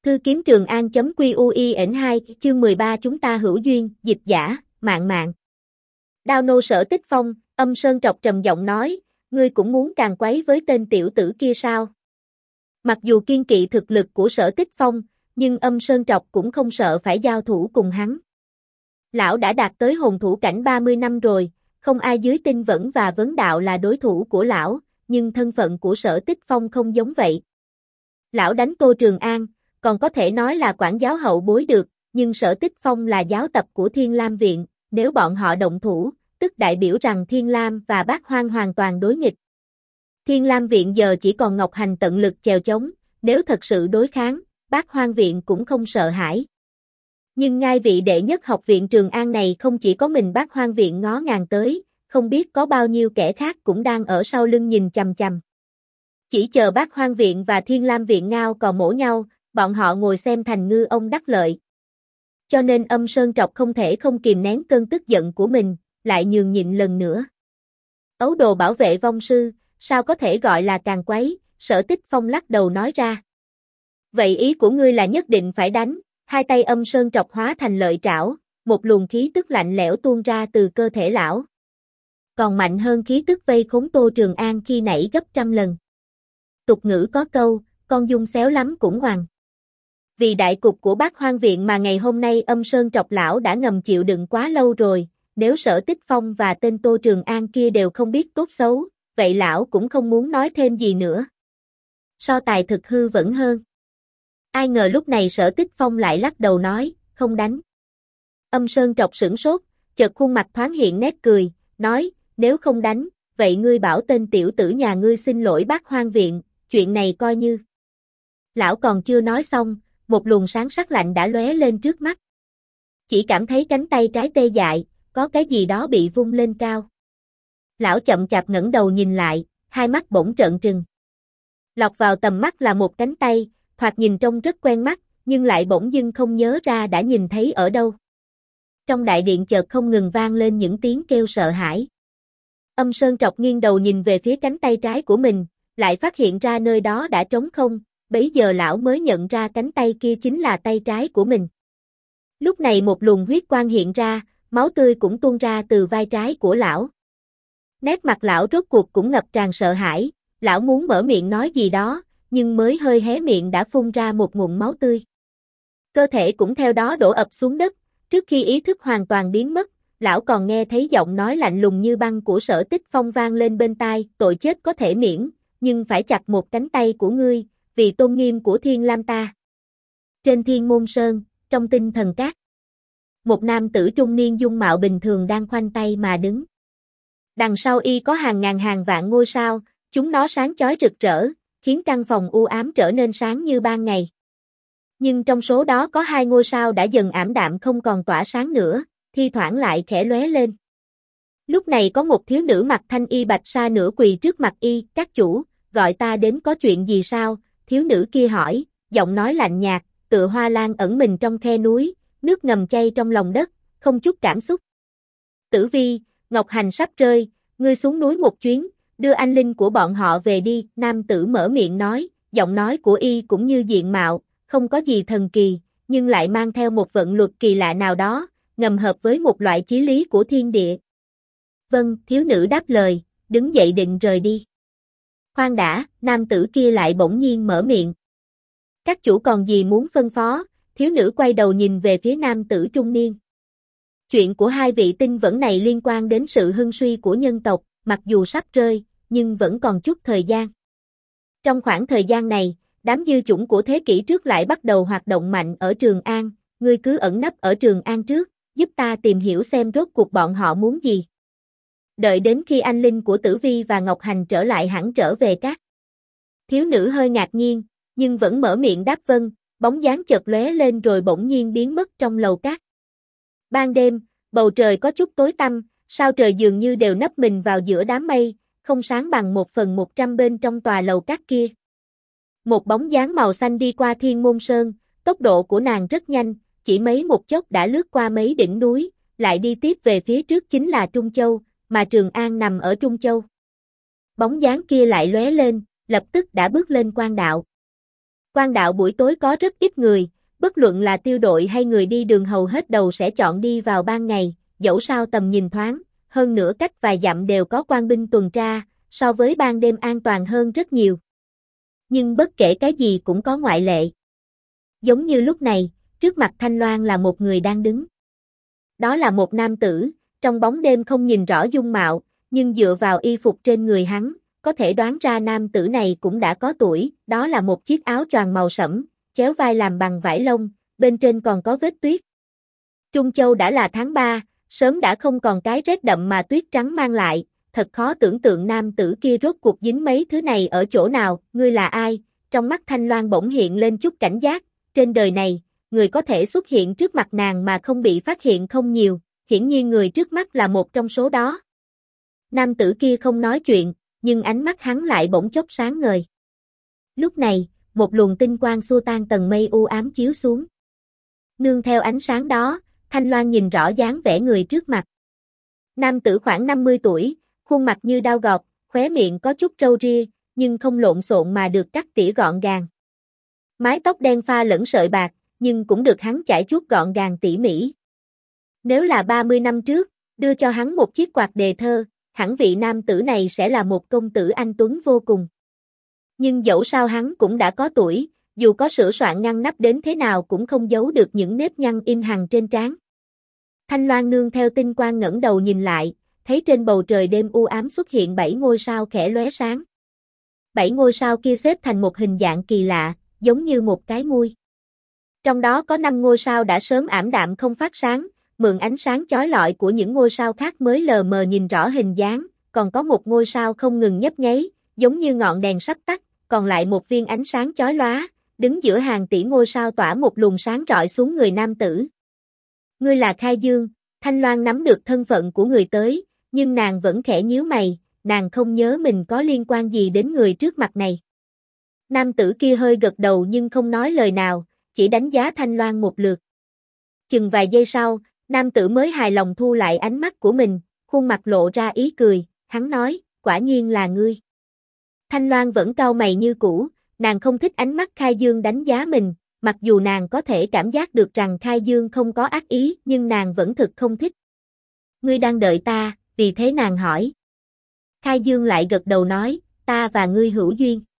Thư kiếm Trường An.quy.ui.2 chương 13 chúng ta hữu duyên, dịch giả, Mạn Mạn. Đao nô Sở Tích Phong, Âm Sơn Trọc trầm giọng nói, ngươi cũng muốn càn quấy với tên tiểu tử kia sao? Mặc dù kiên kỵ thực lực của Sở Tích Phong, nhưng Âm Sơn Trọc cũng không sợ phải giao thủ cùng hắn. Lão đã đạt tới hồn thủ cảnh 30 năm rồi, không ai dưới tinh vẫn và vấn đạo là đối thủ của lão, nhưng thân phận của Sở Tích Phong không giống vậy. Lão đánh Tô Trường An, còn có thể nói là quản giáo hậu bối được, nhưng Sở Tích Phong là giáo tập của Thiên Lam Viện, nếu bọn họ động thủ, tức đại biểu rằng Thiên Lam và Bát Hoang hoàn toàn đối nghịch. Thiên Lam Viện giờ chỉ còn Ngọc Hành tận lực chèo chống, nếu thật sự đối kháng, Bát Hoang Viện cũng không sợ hãi. Nhưng ngai vị đệ nhất học viện Trường An này không chỉ có mình Bát Hoang Viện ngó ngàng tới, không biết có bao nhiêu kẻ khác cũng đang ở sau lưng nhìn chằm chằm. Chỉ chờ Bát Hoang Viện và Thiên Lam Viện ngao cò mổ nhau, bọn họ ngồi xem thành ngư ông đắc lợi. Cho nên Âm Sơn Trọc không thể không kìm nén cơn tức giận của mình, lại nhường nhịn lần nữa. Ấu đồ bảo vệ vong sư, sao có thể gọi là càn quấy, Sở Tích Phong lắc đầu nói ra. Vậy ý của ngươi là nhất định phải đánh, hai tay Âm Sơn Trọc hóa thành lợi trảo, một luồng khí tức lạnh lẽo tuôn ra từ cơ thể lão. Còn mạnh hơn khí tức vây khốn Tô Trường An khi nãy gấp trăm lần. Tục ngữ có câu, con dung xéo lắm cũng hoàng. Vì đại cục của Bát Hoang Viện mà ngày hôm nay Âm Sơn Trọc lão đã ngầm chịu đựng quá lâu rồi, nếu Sở Tích Phong và tên Tô Trường An kia đều không biết tốt xấu, vậy lão cũng không muốn nói thêm gì nữa. So tài thực hư vẫn hơn. Ai ngờ lúc này Sở Tích Phong lại lắc đầu nói, không đánh. Âm Sơn Trọc sửng sốt, chợt khuôn mặt thoáng hiện nét cười, nói, nếu không đánh, vậy ngươi bảo tên tiểu tử nhà ngươi xin lỗi Bát Hoang Viện, chuyện này coi như. Lão còn chưa nói xong, một luồng sáng sắc lạnh đã lóe lên trước mắt. Chỉ cảm thấy cánh tay trái tê dại, có cái gì đó bị vung lên cao. Lão chậm chạp ngẩng đầu nhìn lại, hai mắt bỗng trợn trừng. Lọt vào tầm mắt là một cánh tay, thoạt nhìn trông rất quen mắt, nhưng lại bỗng dưng không nhớ ra đã nhìn thấy ở đâu. Trong đại điện chợt không ngừng vang lên những tiếng kêu sợ hãi. Âm Sơn Trọc nghiêng đầu nhìn về phía cánh tay trái của mình, lại phát hiện ra nơi đó đã trống không, bấy giờ lão mới nhận ra cánh tay kia chính là tay trái của mình. Lúc này một luồng huyết quang hiện ra, máu tươi cũng tuôn ra từ vai trái của lão. Nét mặt lão rốt cuộc cũng ngập tràn sợ hãi, lão muốn mở miệng nói gì đó, nhưng mới hơi hé miệng đã phun ra một ngụm máu tươi. Cơ thể cũng theo đó đổ ập xuống đất, trước khi ý thức hoàn toàn biến mất, lão còn nghe thấy giọng nói lạnh lùng như băng của Sở Tích Phong vang lên bên tai, tội chết có thể miễn, nhưng phải chặt một cánh tay của ngươi, vì tôn nghiêm của Thiên Lam ta. Trên Thiên Môn Sơn, trong Tinh Thần Các, một nam tử trung niên dung mạo bình thường đang khoanh tay mà đứng. Đằng sau y có hàng ngàn hàng vạn ngôi sao, chúng nó sáng chói rực rỡ, khiến căn phòng u ám trở nên sáng như ban ngày. Nhưng trong số đó có hai ngôi sao đã dần ảm đạm không còn tỏa sáng nữa, thi thoảng lại khẽ lóe lên. Lúc này có một thiếu nữ mặc thanh y bạch sa nửa quỳ trước mặt y, các chủ, gọi ta đến có chuyện gì sao? Thiếu nữ kia hỏi, giọng nói lạnh nhạt, tựa hoa lan ẩn mình trong khe núi, nước ngầm chay trong lòng đất, không chút cảm xúc. Tử Vi, Ngọc Hành sắp rơi, ngươi xuống núi một chuyến, đưa anh linh của bọn họ về đi, nam tử mở miệng nói, giọng nói của y cũng như diện mạo, không có gì thần kỳ, nhưng lại mang theo một vận luật kỳ lạ nào đó, ngầm hợp với một loại chí lý của thiên địa. Vâng, thiếu nữ đáp lời, đứng dậy định rời đi. Khoan đã, nam tử kia lại bỗng nhiên mở miệng. Các chủ còn gì muốn phân phó, thiếu nữ quay đầu nhìn về phía nam tử trung niên. Chuyện của hai vị tinh vẫn này liên quan đến sự hưng suy của nhân tộc, mặc dù sắp rơi, nhưng vẫn còn chút thời gian. Trong khoảng thời gian này, đám dư chủng của thế kỷ trước lại bắt đầu hoạt động mạnh ở Trường An, ngươi cứ ẩn nấp ở Trường An trước, giúp ta tìm hiểu xem rốt cuộc bọn họ muốn gì. Đợi đến khi anh linh của Tử Vi và Ngọc Hành trở lại hẳn trở về các. Thiếu nữ hơi ngạc nhiên, nhưng vẫn mở miệng đáp vâng, bóng dáng chợt lóe lên rồi bỗng nhiên biến mất trong lầu cát. Ban đêm, bầu trời có chút tối tăm, sao trời dường như đều nấp mình vào giữa đám mây, không sáng bằng 1/100 bên trong tòa lầu cát kia. Một bóng dáng màu xanh đi qua Thiên Môn Sơn, tốc độ của nàng rất nhanh, chỉ mấy một chốc đã lướt qua mấy đỉnh núi, lại đi tiếp về phía trước chính là Trung Châu, mà Trường An nằm ở Trung Châu. Bóng dáng kia lại lóe lên, lập tức đã bước lên quan đạo. Quan đạo buổi tối có rất ít người, bất luận là tiêu đội hay người đi đường hầu hết đầu sẽ chọn đi vào ban ngày, dẫu sao tầm nhìn thoáng, hơn nữa cách vài dặm đều có quan binh tuần tra, so với ban đêm an toàn hơn rất nhiều. Nhưng bất kể cái gì cũng có ngoại lệ. Giống như lúc này, trước mặt Thanh Loan là một người đang đứng. Đó là một nam tử, trong bóng đêm không nhìn rõ dung mạo, nhưng dựa vào y phục trên người hắn, có thể đoán ra nam tử này cũng đã có tuổi, đó là một chiếc áo choàng màu sẫm, chéo vai làm bằng vải lông, bên trên còn có vết tuyết. Trung Châu đã là tháng 3, sớm đã không còn cái rét đậm mà tuyết trắng mang lại, thật khó tưởng tượng nam tử kia rốt cuộc dính mấy thứ này ở chỗ nào, ngươi là ai? Trong mắt Thanh Loan bỗng hiện lên chút cảnh giác, trên đời này, người có thể xuất hiện trước mặt nàng mà không bị phát hiện không nhiều, hiển nhiên người trước mắt là một trong số đó. Nam tử kia không nói chuyện, nhưng ánh mắt hắn lại bỗng chốc sáng ngời. Lúc này, một luồng tinh quang xua tan tầng mây u ám chiếu xuống. Nương theo ánh sáng đó, Thanh Loan nhìn rõ dáng vẻ người trước mặt. Nam tử khoảng 50 tuổi, khuôn mặt như dao gọt, khóe miệng có chút râu ria, nhưng không lộn xộn mà được cắt tỉa gọn gàng. Mái tóc đen pha lẫn sợi bạc, nhưng cũng được hắn chải chuốt gọn gàng tỉ mỉ. Nếu là 30 năm trước, đưa cho hắn một chiếc quạt đề thơ, hẳn vị nam tử này sẽ là một công tử anh tuấn vô cùng. Nhưng dẫu sao hắn cũng đã có tuổi, dù có sửa soạn ngăn nắp đến thế nào cũng không giấu được những nếp nhăn in hằn trên trán. Thanh Loan nương theo tinh quang ngẩng đầu nhìn lại, thấy trên bầu trời đêm u ám xuất hiện 7 ngôi sao khẽ lóe sáng. 7 ngôi sao kia xếp thành một hình dạng kỳ lạ, giống như một cái muôi. Trong đó có 5 ngôi sao đã sớm ảm đạm không phát sáng, mượn ánh sáng chói lọi của những ngôi sao khác mới lờ mờ nhìn rõ hình dáng, còn có một ngôi sao không ngừng nhấp nháy, giống như ngọn đèn sắp tắt, còn lại một viên ánh sáng chói lóa, đứng giữa hàng tỷ ngôi sao tỏa một luồng sáng rọi xuống người nam tử. Ngươi là Khai Dương, Thanh Loan nắm được thân phận của người tới, nhưng nàng vẫn khẽ nhíu mày, nàng không nhớ mình có liên quan gì đến người trước mặt này. Nam tử kia hơi gật đầu nhưng không nói lời nào, chỉ đánh giá Thanh Loan một lượt. Chừng vài giây sau, nam tử mới hài lòng thu lại ánh mắt của mình, khuôn mặt lộ ra ý cười, hắn nói, quả nhiên là ngươi. Thanh Loan vẫn cau mày như cũ, nàng không thích ánh mắt Khai Dương đánh giá mình, mặc dù nàng có thể cảm giác được rằng Khai Dương không có ác ý, nhưng nàng vẫn thực không thích. Ngươi đang đợi ta, vì thế nàng hỏi. Khai Dương lại gật đầu nói, ta và ngươi hữu duyên.